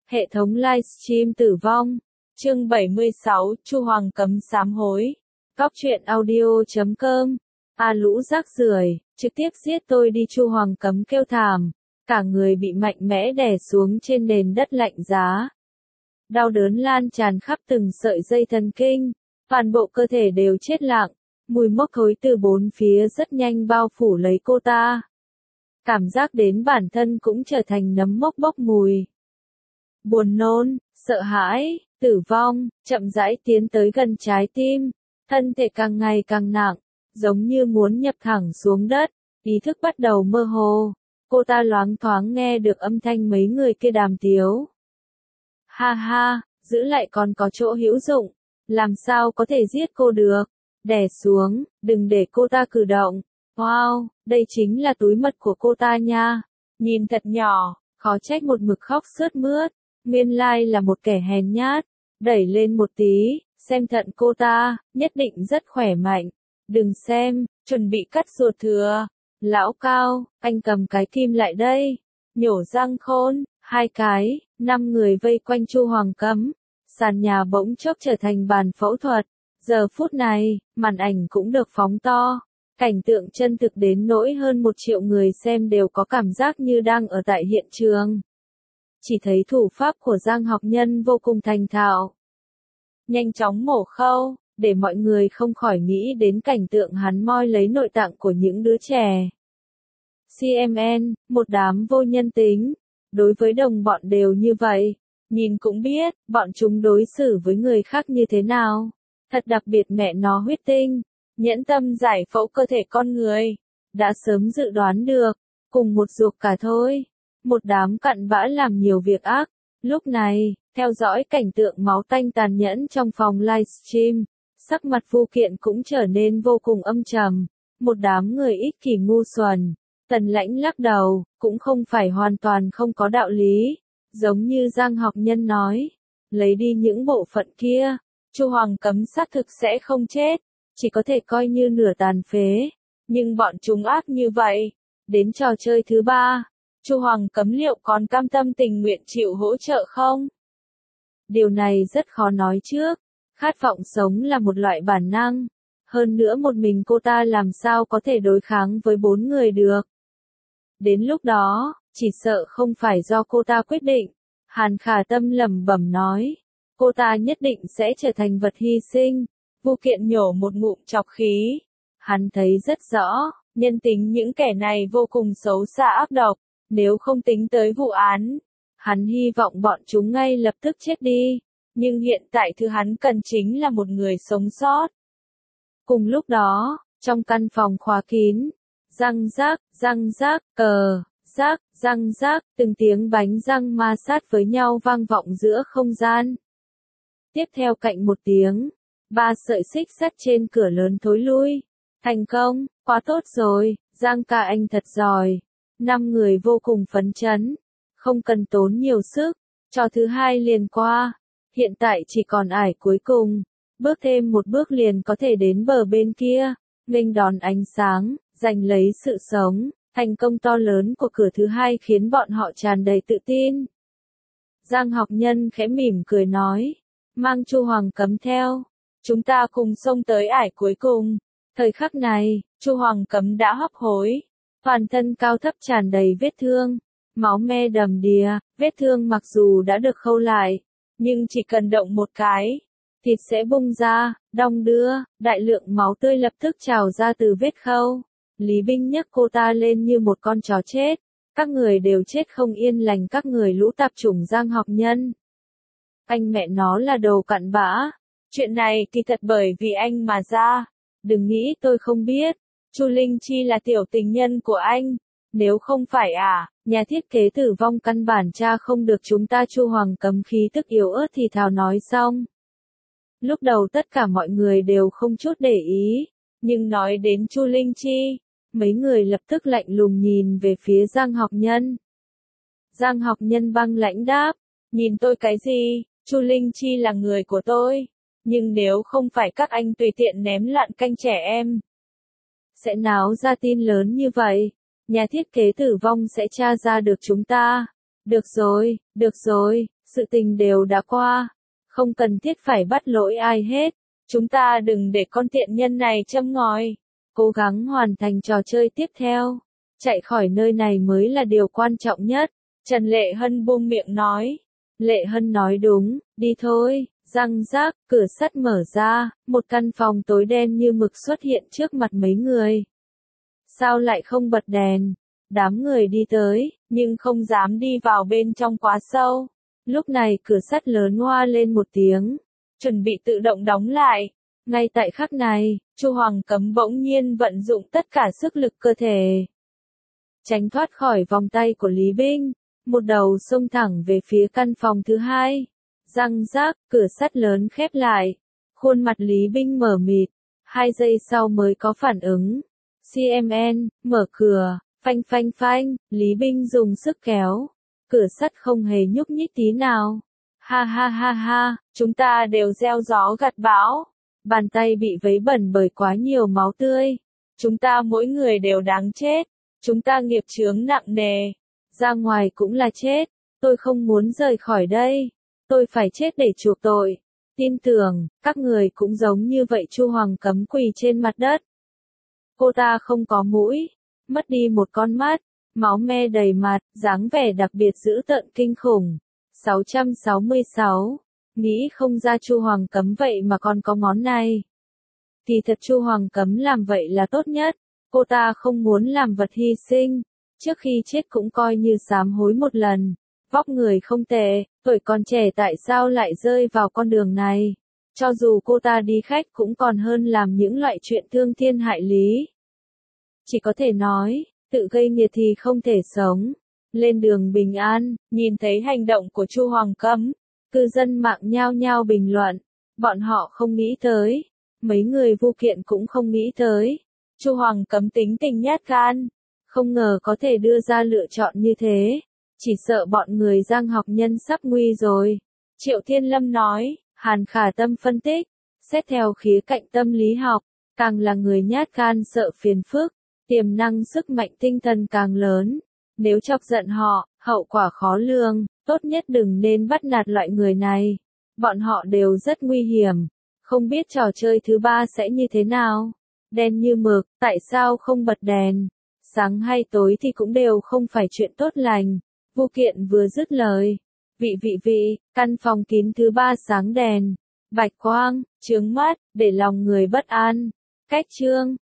Hệ thống livestream tử vong. Chương 76, Chu Hoàng cấm sám hối. Góc truyện audio.com. Lũ rác rưởi, trực tiếp giết tôi đi, Chu Hoàng cấm kêu thảm, cả người bị mạnh mẽ đè xuống trên nền đất lạnh giá. Đau đớn lan tràn khắp từng sợi dây thần kinh, toàn bộ cơ thể đều chết lặng, mùi mốc thối từ bốn phía rất nhanh bao phủ lấy cô ta. Cảm giác đến bản thân cũng trở thành nấm mốc bốc mùi. Buồn nôn, sợ hãi, tử vong, chậm rãi tiến tới gần trái tim, thân thể càng ngày càng nặng, giống như muốn nhập thẳng xuống đất, ý thức bắt đầu mơ hồ. Cô ta loáng thoáng nghe được âm thanh mấy người kia đàm tiếu. Ha ha, giữ lại còn có chỗ hữu dụng, làm sao có thể giết cô được, đè xuống, đừng để cô ta cử động. Wow, đây chính là túi mật của cô ta nha, nhìn thật nhỏ, khó trách một mực khóc sướt mướt, nguyên lai là một kẻ hèn nhát. Đẩy lên một tí, xem thận cô ta, nhất định rất khỏe mạnh. Đừng xem, chuẩn bị cắt ruột thừa. Lão Cao, anh cầm cái kim lại đây. Nhổ răng khôn, 2 cái, 5 người vây quanh Chu Hoàng cấm. Sàn nhà bỗng chốc trở thành bàn phẫu thuật. Giờ phút này, màn ảnh cũng được phóng to. Cảnh tượng chân thực đến nỗi hơn 1 triệu người xem đều có cảm giác như đang ở tại hiện trường. Chỉ thấy thủ pháp của Giang Học Nhân vô cùng thành thạo. Nhanh chóng mổ khâu, để mọi người không khỏi nghĩ đến cảnh tượng hắn moi lấy nội tạng của những đứa trẻ. CMN, một đám vô nhân tính, đối với đồng bọn đều như vậy, nhìn cũng biết, bọn chúng đối xử với người khác như thế nào. Thật đặc biệt, mẹ nó huyết tinh, nhẫn tâm giải phẫu cơ thể con người, đã sớm dự đoán được, cùng một ruột cả thôi. Một đám cặn bã làm nhiều việc ác. Lúc này, theo dõi cảnh tượng máu tanh tàn nhẫn trong phòng livestream, sắc mặt Vu Kiện cũng trở nên vô cùng âm trầm. Một đám người ích kỷ ngu xuẩn. Tần Lãnh lắc đầu, cũng không phải hoàn toàn không có đạo lý. Giống như Giang Học Nhân nói, lấy đi những bộ phận kia, Chu Hoàng cấm xác thực sẽ không chết, chỉ có thể coi như nửa tàn phế. Nhưng bọn chúng ác như vậy, đến trò chơi thứ 3. Chu Hoàng cấm liệu còn cam tâm tình nguyện chịu hỗ trợ không? Điều này rất khó nói trước. Khát vọng sống là một loại bản năng. Hơn nữa một mình cô ta làm sao có thể đối kháng với 4 người được. Đến lúc đó, chỉ sợ không phải do cô ta quyết định. Hàn Khả Tâm lẩm bẩm nói. Cô ta nhất định sẽ trở thành vật hy sinh. Vu Kiện nhổ một ngụm trọc khí. Hắn thấy rất rõ, nhân tính những kẻ này vô cùng xấu xa ác độc. Nếu không tính tới vụ án, hắn hy vọng bọn chúng ngay lập tức chết đi. Nhưng hiện tại thứ hắn cần chính là một người sống sót. Cùng lúc đó, trong căn phòng khóa kín, răng rác, răng rác, từng tiếng bánh răng ma sát với nhau vang vọng giữa không gian. Tiếp theo cạnh một tiếng, 3 sợi xích sắt trên cửa lớn thối lui. Thành công, quá tốt rồi, Giang ca anh thật giỏi. 5 người vô cùng phấn chấn, không cần tốn nhiều sức, trò thứ 2 liền qua, hiện tại chỉ còn ải cuối cùng, bước thêm một bước liền có thể đến bờ bên kia, nghênh đón ánh sáng, giành lấy sự sống. Thành công to lớn của cửa thứ 2 khiến bọn họ tràn đầy tự tin. Giang Học Nhân khẽ mỉm cười nói, mang Chu Hoàng cấm theo, chúng ta cùng xông tới ải cuối cùng. Thời khắc này, Chu Hoàng cấm đã hấp hối. Toàn thân cao thấp tràn đầy vết thương, máu me đầm đìa, vết thương mặc dù đã được khâu lại, nhưng chỉ cần động một cái, thịt sẽ bung ra, đong đưa, đại lượng máu tươi lập tức trào ra từ vết khâu. Lý Binh nhấc cô ta lên như một con chó chết, các người đều chết không yên lành, các người lũ tạp chủng Giang Học Nhân. Anh mẹ nó là đồ cặn bã, chuyện này kỳ thật bởi vì anh mà ra, đừng nghĩ tôi không biết. Chu Linh Chi là tiểu tình nhân của anh, nếu không phải nhà thiết kế tử vong căn bản tra không được chúng ta. Chu Hoàng cấm khí tức yếu ớt thì thào nói xong. Lúc đầu tất cả mọi người đều không chút để ý, nhưng nói đến Chu Linh Chi, mấy người lập tức lạnh lùng nhìn về phía Giang Học Nhân. Giang Học Nhân băng lãnh đáp, nhìn tôi cái gì, Chu Linh Chi là người của tôi, nhưng nếu không phải các anh tùy tiện ném lạn canh trẻ em, sẽ náo ra tin lớn như vậy, nhà thiết kế tử vong sẽ tra ra được chúng ta. Được rồi, Sự tình đều đã qua, không cần thiết phải bắt lỗi ai hết. Chúng ta đừng để con tiện nhân này châm ngòi. Cố gắng hoàn thành trò chơi tiếp theo. Chạy khỏi nơi này mới là điều quan trọng nhất. Trần Lệ Hân buông miệng nói. Lệ Hân nói đúng, đi thôi. Răng rác, cửa sắt mở ra, một căn phòng tối đen như mực xuất hiện trước mặt mấy người. Sao lại không bật đèn? Đám người đi tới, nhưng không dám đi vào bên trong quá sâu. Lúc này cửa sắt lớn hoa lên một tiếng, chuẩn bị tự động đóng lại. Ngay tại khắc này, Chu Hoàng Cấm bỗng nhiên vận dụng tất cả sức lực cơ thể. Tránh thoát khỏi vòng tay của Lý Binh, một đầu xông thẳng về phía căn phòng thứ hai. Răng rác, cửa sắt lớn khép lại. Khuôn mặt Lý Binh mở mịt, 2 giây sau mới có phản ứng. CMN, mở cửa, phanh phanh phanh, Lý Binh dùng sức kéo. Cửa sắt không hề nhúc nhích tí nào. Ha ha ha ha, chúng ta đều gieo gió gặt bão. Bàn tay bị vấy bẩn bởi quá nhiều máu tươi. Chúng ta mỗi người đều đáng chết. Chúng ta nghiệp chướng nặng nề. Ra ngoài cũng là chết. Tôi không muốn rời khỏi đây. Tôi phải chết để chuộc tội. Tin tưởng, các người cũng giống như vậy. Chu Hoàng Cấm quỳ trên mặt đất. Cô ta không có mũi, mất đi một con mắt, máu me đầy mặt, dáng vẻ đặc biệt dữ tợn kinh khủng. 666. Nghĩ không ra Chu Hoàng Cấm vậy mà còn có ngón này. Kỳ thật Chu Hoàng Cấm làm vậy là tốt nhất. Cô ta không muốn làm vật hy sinh. Trước khi chết cũng coi như sám hối một lần. Vóc người không tệ, tuổi còn trẻ tại sao lại rơi vào con đường này. Cho dù cô ta đi khách cũng còn hơn làm những loại chuyện thương thiên hại lý. Chỉ có thể nói, tự gây nghiệt thì không thể sống. Lên đường bình an, nhìn thấy hành động của Chu Hoàng Cấm, cư dân mạng nhao nhao bình luận. Bọn họ không nghĩ tới. Mấy người vu kiện cũng không nghĩ tới. Chu Hoàng Cấm tính tình nhát gan. Không ngờ có thể đưa ra lựa chọn như thế. Chỉ sợ bọn người Giang học nhân sắp nguy rồi. Triệu Thiên Lâm nói, Hàn Khả Tâm phân tích. Xét theo khía cạnh tâm lý học, càng là người nhát gan sợ phiền phức, tiềm năng sức mạnh tinh thần càng lớn. Nếu chọc giận họ, hậu quả khó lường, tốt nhất đừng nên bắt nạt loại người này. Bọn họ đều rất nguy hiểm. Không biết trò chơi thứ 3 sẽ như thế nào. Đen như mực, tại sao không bật đèn? Sáng hay tối thì cũng đều không phải chuyện tốt lành. Vu kiện vừa dứt lời. Vị, căn phòng kín thứ 3 sáng đèn. Bạch quang, chướng mắt, để lòng người bất an. Cách chương.